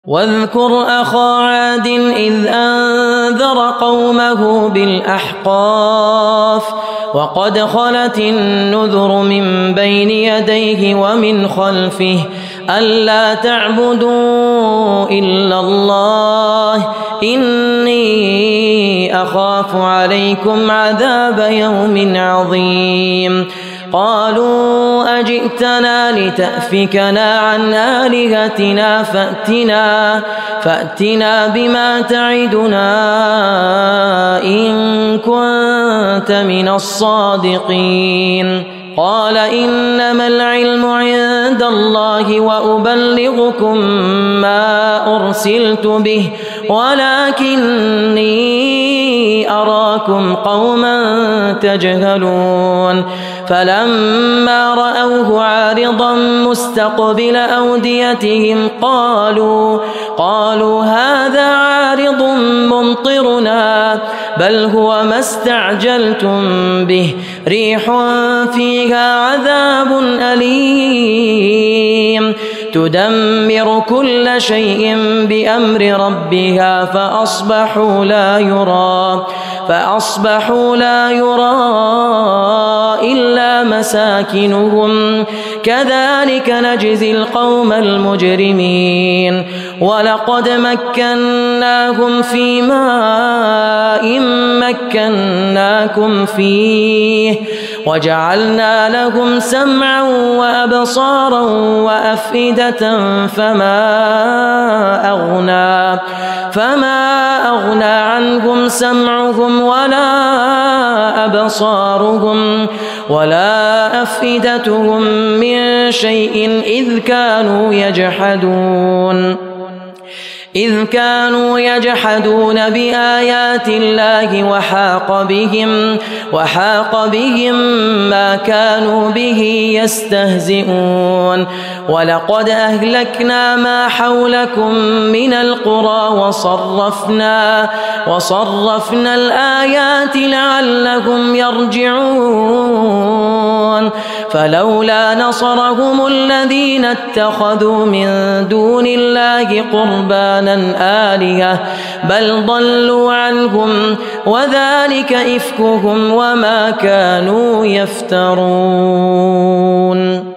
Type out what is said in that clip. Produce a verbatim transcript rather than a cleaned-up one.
واذكر أخا عاد إذ أنذر قومه بالأحقاف وقد خلت النذر من بين يديه ومن خلفه ألا تعبدوا إلا الله إني أخاف عليكم عذاب يوم عظيم قالوا أجئتنا لتأفكنا عن آلهتنا فأتنا, فأتنا بما تعدنا إن كنت من الصادقين قال إنما العلم عند الله وأبلغكم ما أرسلت به ولكني أراكم قوما تجهلون فلما رأوه عارضا مستقبل أوديتهم قالوا قالوا هذا عارض ممطرنا بل هو ما استعجلتم به ريح فيها عذاب أليم تدمر كل شيء بأمر ربها فأصبحوا لا يرى فأصبحوا لا يرى إلا مساكنهم كذلك نجزي القوم المجرمين ولقد مكناهم في ماء مكناكم فيه وجعلنا لهم سمعا وأبصارا وأفئدة فما أغنى فما أغنى عنهم سمعهم ولا أبصارهم ولا أفئدتهم من شيء إذ كانوا يجحدون إذ كانوا يجحدون بآيات الله وحاق بهم وحاق بهم ما كانوا به يستهزئون ولقد أهلكنا ما حولكم من القرى وصرفنا وصرفنا الآيات لعلهم يرجعون فلولا نصرهم الذين اتخذوا من دون الله قربانا آلهة بل ضلوا عنهم وذلك إفكهم وما كانوا يفترون.